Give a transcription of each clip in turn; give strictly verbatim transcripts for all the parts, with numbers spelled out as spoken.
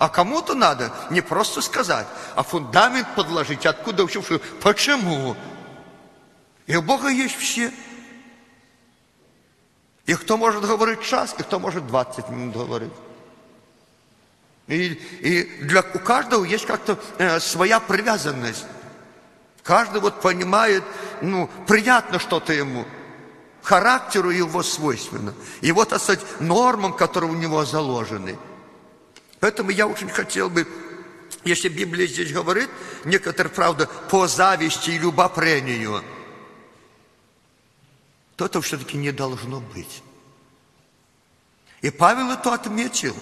А кому-то надо не просто сказать, а фундамент подложить. Откуда вообще? Почему? И у Бога есть все. И кто может говорить час, и кто может двадцать минут говорить. И, и для, у каждого есть как-то э, своя привязанность. Каждый вот понимает, ну, приятно что-то ему. Характеру его свойственно. И вот, так сказать, нормам, которые у него заложены. Поэтому я очень хотел бы, если Библия здесь говорит, некоторые, правда, по зависти и любопрению, то это все-таки не должно быть. И Павел это отметил.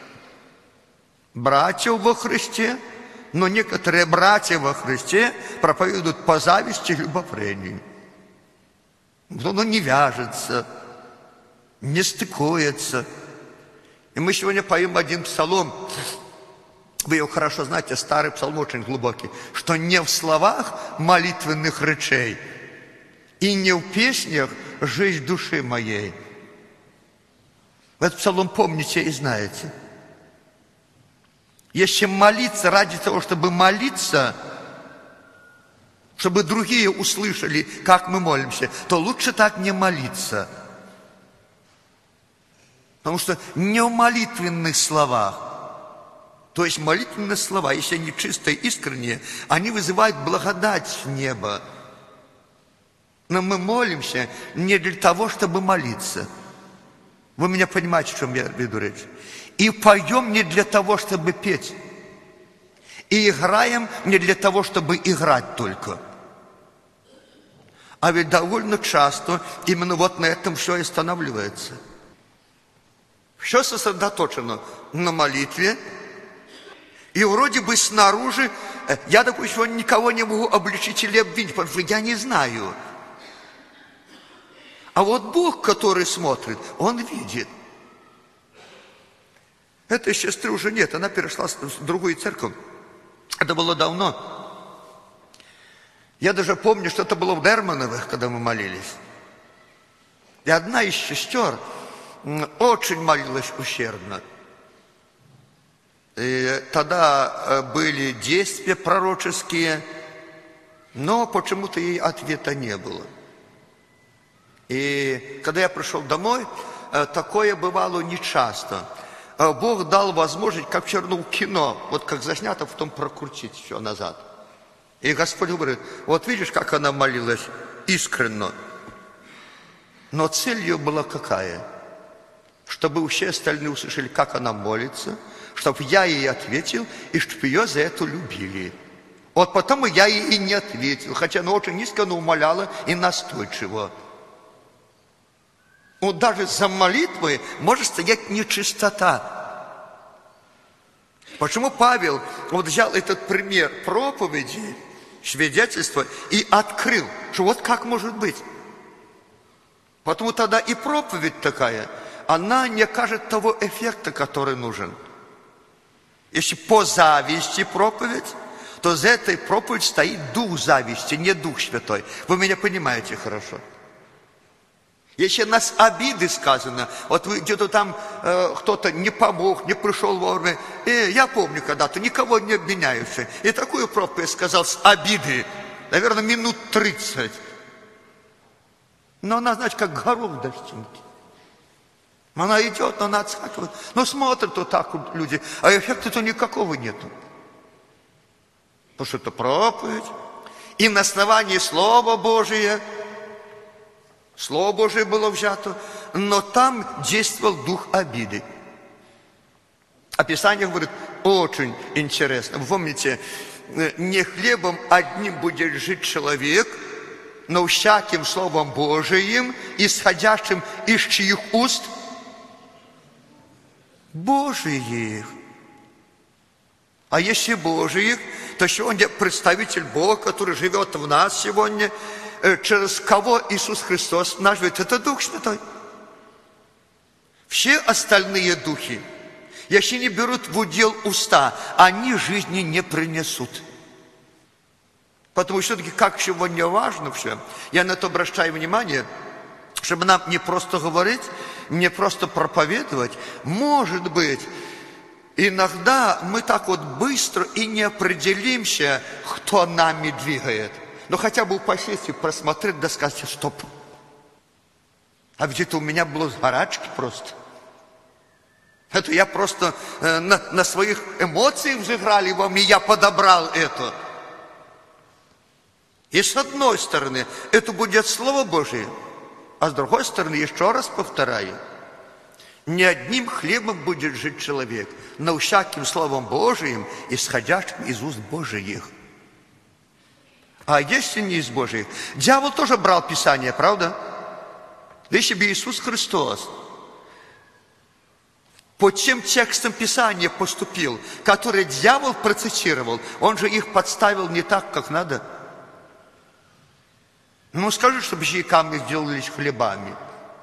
Братья во Христе, но некоторые братья во Христе проповедуют по зависти и любопрению. Оно не вяжется, не стыкуется. И мы сегодня поем один псалом. Вы его хорошо знаете, старый псалом очень глубокий. Что не в словах молитвенных речей и не в песнях жизнь души моей. Этот псалом помните и знаете. Если молиться ради того, чтобы молиться, чтобы другие услышали, как мы молимся, то лучше так не молиться. Потому что не в молитвенных словах, то есть молитвенные слова, если они чистые, искренние, они вызывают благодать с неба. Но мы молимся не для того, чтобы молиться. Вы меня понимаете, о чем я веду речь? И поем не для того, чтобы петь. И играем не для того, чтобы играть только. А ведь довольно часто именно вот на этом все и останавливается. Все сосредоточено на молитве. И вроде бы снаружи, я, допустим, никого не могу обличить или обвинить, потому что я не знаю. А вот Бог, который смотрит, Он видит. Этой сестры уже нет, она перешла в другую церковь. Это было давно. Я даже помню, что это было в Дермановых, когда мы молились. И одна из сестер очень молилась ущербно. И тогда были действия пророческие, но почему-то ей ответа не было. И когда я пришел домой, такое бывало нечасто. Бог дал возможность, как в черном кино, вот как заснято, потом прокрутить все назад. И Господь говорит, вот видишь, как она молилась искренно. Но цель ее была какая? Чтобы все остальные услышали, как она молится, чтобы я ей ответил, и чтобы ее за это любили. Вот потому я ей и не ответил, хотя она очень низко, но умоляла и настойчиво. Вот даже за молитвой может стоять нечистота. Почему Павел вот взял этот пример проповеди, свидетельства и открыл, что вот как может быть. Потому тогда и проповедь такая, она не окажет того эффекта, который нужен. Если по зависти проповедь, то за этой проповедь стоит дух зависти, не Дух Святой. Вы меня понимаете хорошо. Если нас обиды сказано, вот вы где-то там э, кто-то не помог, не пришел вовремя. Э, я помню когда-то, никого не обвиняющий. И такую проповедь сказал с обиды, наверное, минут тридцать. Но она, значит, как горох в дождинке. Она идет, но она отскакивает. Но смотрят вот так вот люди, а эффекта-то никакого нету. Потому что это проповедь. И на основании Слова Божия, Слово Божие было взято, но там действовал дух обиды. А Писание говорит, очень интересно. Вы помните, не хлебом одним будет жить человек, но всяким Словом Божиим, исходящим из чьих уст? Божиих. А если Божиих, то сегодня представитель Бога, который живет в нас сегодня, через кого Иисус Христос наш живет, это Дух Святой. Все остальные духи, если не берут в удел уста, они жизни не принесут. Потому что все-таки как сегодня важно все, я на это обращаю внимание, чтобы нам не просто говорить, не просто проповедовать. Может быть, иногда мы так вот быстро и не определимся, кто нами двигает. Но хотя бы впоследствии просмотреть, да сказать, стоп. А ведь это у меня было с горячки просто. Это я просто э, на, на своих эмоциях взыграли во мне, я подобрал это. И с одной стороны, это будет Слово Божие, а с другой стороны, еще раз повторяю, не одним хлебом будет жить человек, но всяким Словом Божиим, исходящим из уст Божиих. А если не из Божиих? Дьявол тоже брал Писание, правда? Если бы Иисус Христос по тем текстам Писания поступил, которые дьявол процитировал, он же их подставил не так, как надо. Ну, скажи, чтобы же и камни сделались хлебами.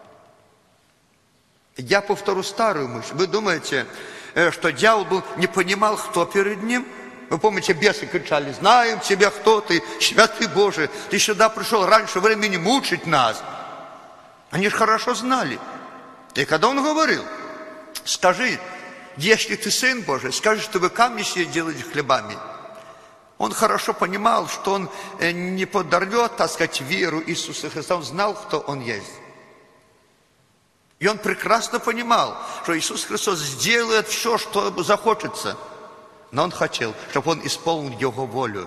Я повторю старую мысль. Вы думаете, что дьявол был, не понимал, кто перед ним? Вы помните, бесы кричали: знаем тебя, кто ты, святый Божий, ты сюда пришел раньше времени мучить нас. Они же хорошо знали. И когда он говорил: скажи, если ты Сын Божий, скажи, чтобы камни все делали хлебами. Он хорошо понимал, что он не подорвет, так сказать, веру Иисуса Христа. Он знал, кто он есть. И он прекрасно понимал, что Иисус Христос сделает все, что захочется. Но он хотел, чтобы он исполнил его волю.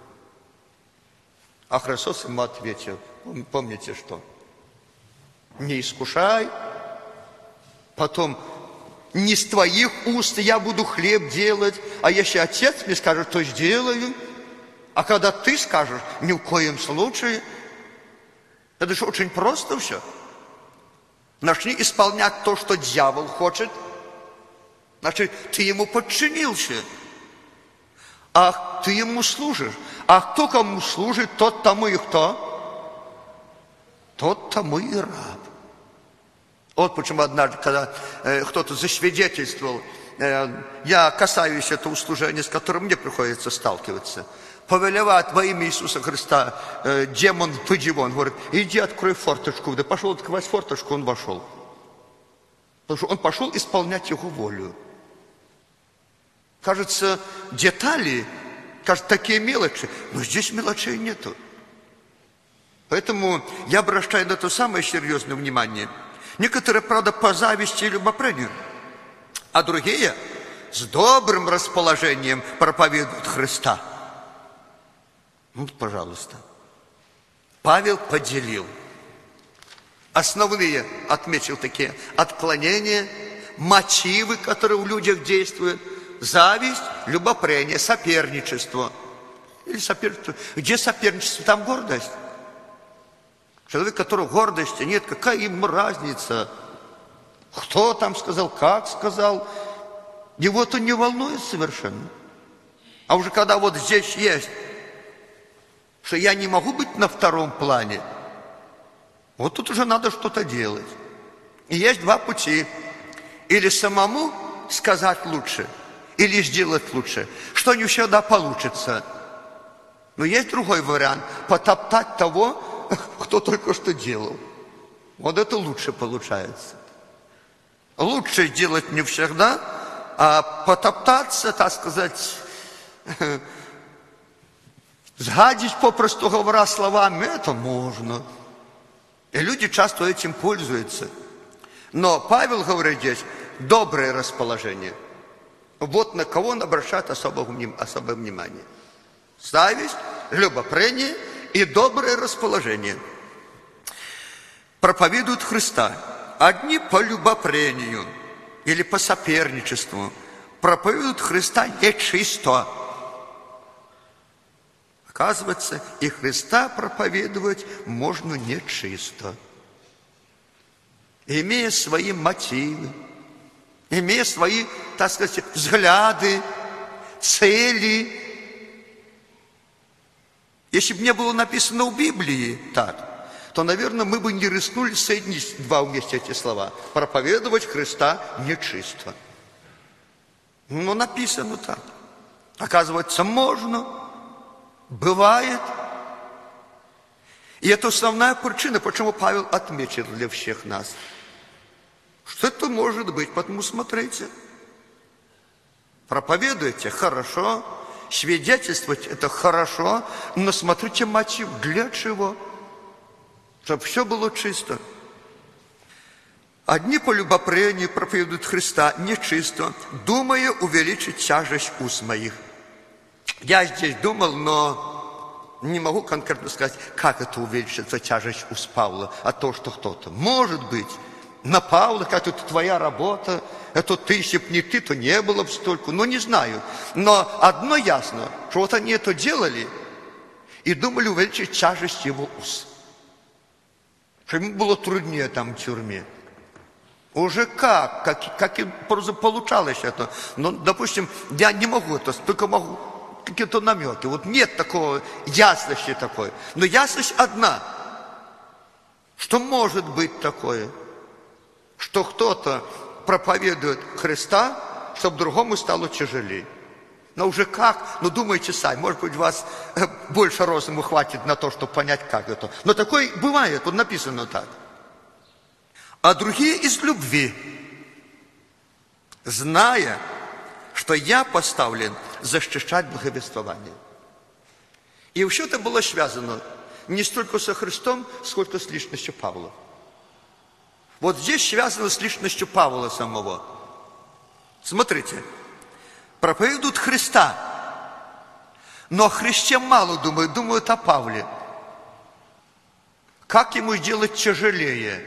А Христос ему ответил, помните что? Не искушай, потом не с твоих уст я буду хлеб делать, а если Отец мне скажет, то сделаю. А когда ты скажешь, ни в коем случае. Это же очень просто все. Начни исполнять то, что дьявол хочет. Значит, ты ему подчинился. А ты ему служишь. А кто кому служит, тот тому и кто? Тот тому и раб. Вот почему однажды, когда э, кто-то засвидетельствовал, э, я касаюсь этого служения, с которым мне приходится сталкиваться, повелевает во имя Иисуса Христа э, демон выйди вон, говорит, иди открой форточку. Да пошел открывать форточку, он вошел. Потому что он пошел исполнять его волю. Кажется, детали, кажется, такие мелочи, но здесь мелочей нету. Поэтому я обращаю на это самое серьезное внимание. Некоторые, правда, по зависти и любопытанию, а другие с добрым расположением проповедуют Христа. Ну, пожалуйста. Павел поделил. Основные, отметил такие, отклонения, мотивы, которые в людях действуют, зависть, любопытание, соперничество. Или соперничество. Где соперничество, там гордость. Человек, у которого гордости нет, какая ему разница? Кто там сказал, как сказал? Его-то не волнует совершенно. А уже когда вот здесь есть, что я не могу быть на втором плане, вот тут уже надо что-то делать. И есть два пути. Или самому сказать лучше, или сделать лучше, что не всегда получится. Но есть другой вариант, потоптать того, кто только что делал. Вот это лучше получается. Лучше делать не всегда, а потоптаться, так сказать, сгадить, попросту говоря, словами, это можно. И люди часто этим пользуются. Но Павел говорит здесь, доброе расположение. Вот на кого он обращает особое внимание. Зависть, любопытание и доброе расположение. Проповедуют Христа. Одни по любопытанию или по соперничеству. Проповедуют Христа нечисто. Оказывается, и Христа проповедовать можно нечисто. Имея свои мотивы, имея свои, так сказать, взгляды, цели. Если бы не было написано в Библии так, то, наверное, мы бы не рискнули соединить два вместе эти слова. Проповедовать Христа нечисто. Но написано так. Оказывается, можно, бывает. И это основная причина, почему Павел отметил для всех нас. Что это может быть? Потому смотрите. Проповедуйте – хорошо, свидетельствовать – это хорошо, но смотрите мотив, для чего? Чтобы все было чисто. Одни по любопрению проповедуют Христа нечисто, думая увеличить тяжесть уст моих. Я здесь думал, но не могу конкретно сказать, как это увеличится тяжесть уст Павла, а то, что кто-то. Может быть, на Павла, как это твоя работа, это ты, если бы не ты, то не было бы столько. Ну, не знаю. Но одно ясно, что вот они это делали и думали увеличить тяжесть его уст. Что ему было труднее там в тюрьме. Уже как, как, как им просто получалось это. Но, допустим, я не могу это, только могу какие-то намеки. Вот нет такого ясности такой. Но ясность одна, что может быть такое, что кто-то проповедует Христа, чтобы другому стало тяжелее. Но уже как? Ну, думайте сами. Может быть, у вас больше розуму хватит на то, чтобы понять, как это. Но такое бывает, вот написано так. А другие из любви, зная, что я поставлен защищать благовествование. И все это было связано не столько со Христом, сколько с личностью Павла. Вот здесь связано с личностью Павла самого. Смотрите, проповедуют Христа, но о Христе мало думают, думают о Павле. Как ему сделать тяжелее?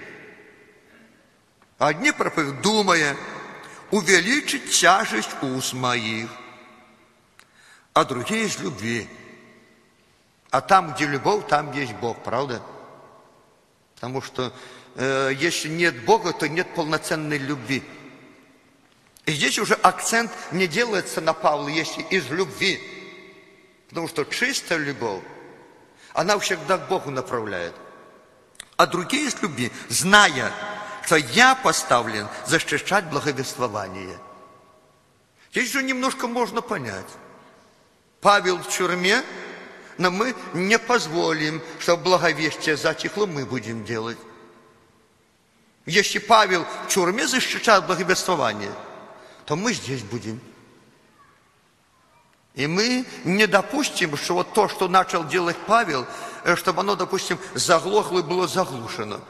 Одни проповедуют, думая, увеличить тяжесть уст моих, а другие из любви. А там, где любовь, там есть Бог, правда? Потому что э, если нет Бога, то нет полноценной любви. И здесь уже акцент не делается на Павла, если из любви. Потому что чистая любовь, она всегда к Богу направляет. А другие из любви, зная, что я поставлен защищать благовествование. Здесь же немножко можно понять. Павел в тюрьме, но мы не позволим, чтобы благовестие затихло, мы будем делать. Если Павел в тюрьме защищает благовествование, то мы здесь будем. И мы не допустим, что вот то, что начал делать Павел, чтобы оно, допустим, заглохло и было заглушено.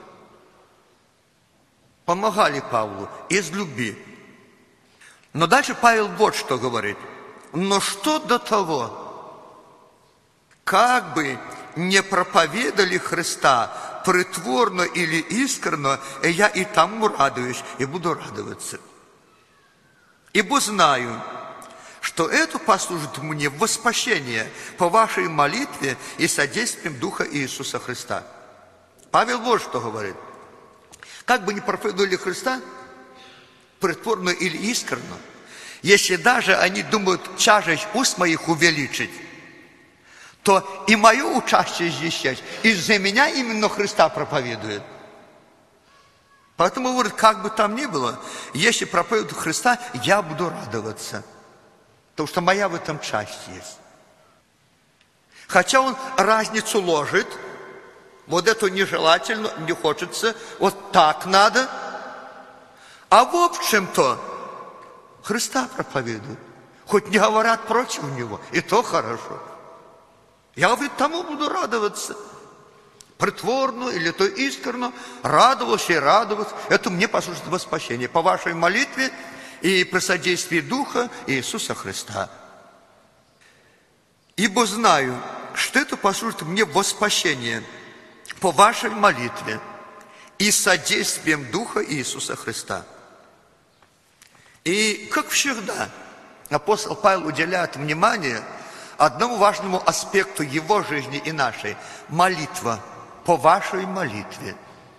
Помогали Павлу из любви. Но дальше Павел вот что говорит. Но что до того, как бы не проповедали Христа притворно или искренно, я и тому радуюсь, и буду радоваться. Ибо знаю, что это послужит мне во спасение по вашей молитве и содействием Духа Иисуса Христа. Павел вот что говорит. Как бы ни проповедовали Христа, притворно или искренно, если даже они думают тяжесть уст моих увеличить, то и мое участие здесь есть. Из-за меня именно Христа проповедует. Поэтому, говорит, как бы там ни было, если проповедуют Христа, я буду радоваться. Потому что моя в этом часть есть. Хотя он разницу ложит, вот это нежелательно, не хочется, вот так надо. А в общем-то, Христа проповедуют. Хоть не говорят против него, и то хорошо. Я, говорит, тому буду радоваться. Притворно или то искренно, радовался и радоваться. Это мне послужит во спасение. По вашей молитве и при содействии Духа Иисуса Христа. Ибо знаю, что это послужит мне во спасение по вашей молитве и содействием Духа Иисуса Христа. И, как всегда, апостол Павел уделяет внимание одному важному аспекту его жизни и нашей – молитва, по вашей молитве.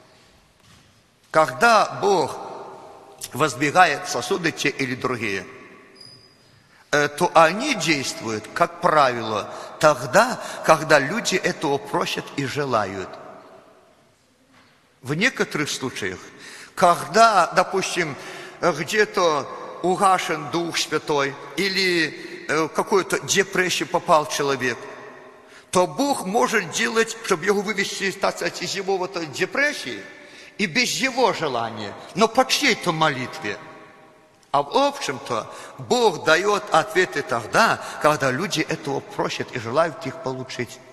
Когда Бог воздвигает сосуды те или другие, то они действуют, как правило, тогда, когда люди этого просят и желают. В некоторых случаях, когда, допустим, где-то угашен Дух Святой или в какую-то депрессию попал человек, то Бог может делать, чтобы его вывести, так сказать, из его вот депрессии, и без его желания, но по чьей-то молитве. А в общем-то, Бог дает ответы тогда, когда люди этого просят и желают их получить.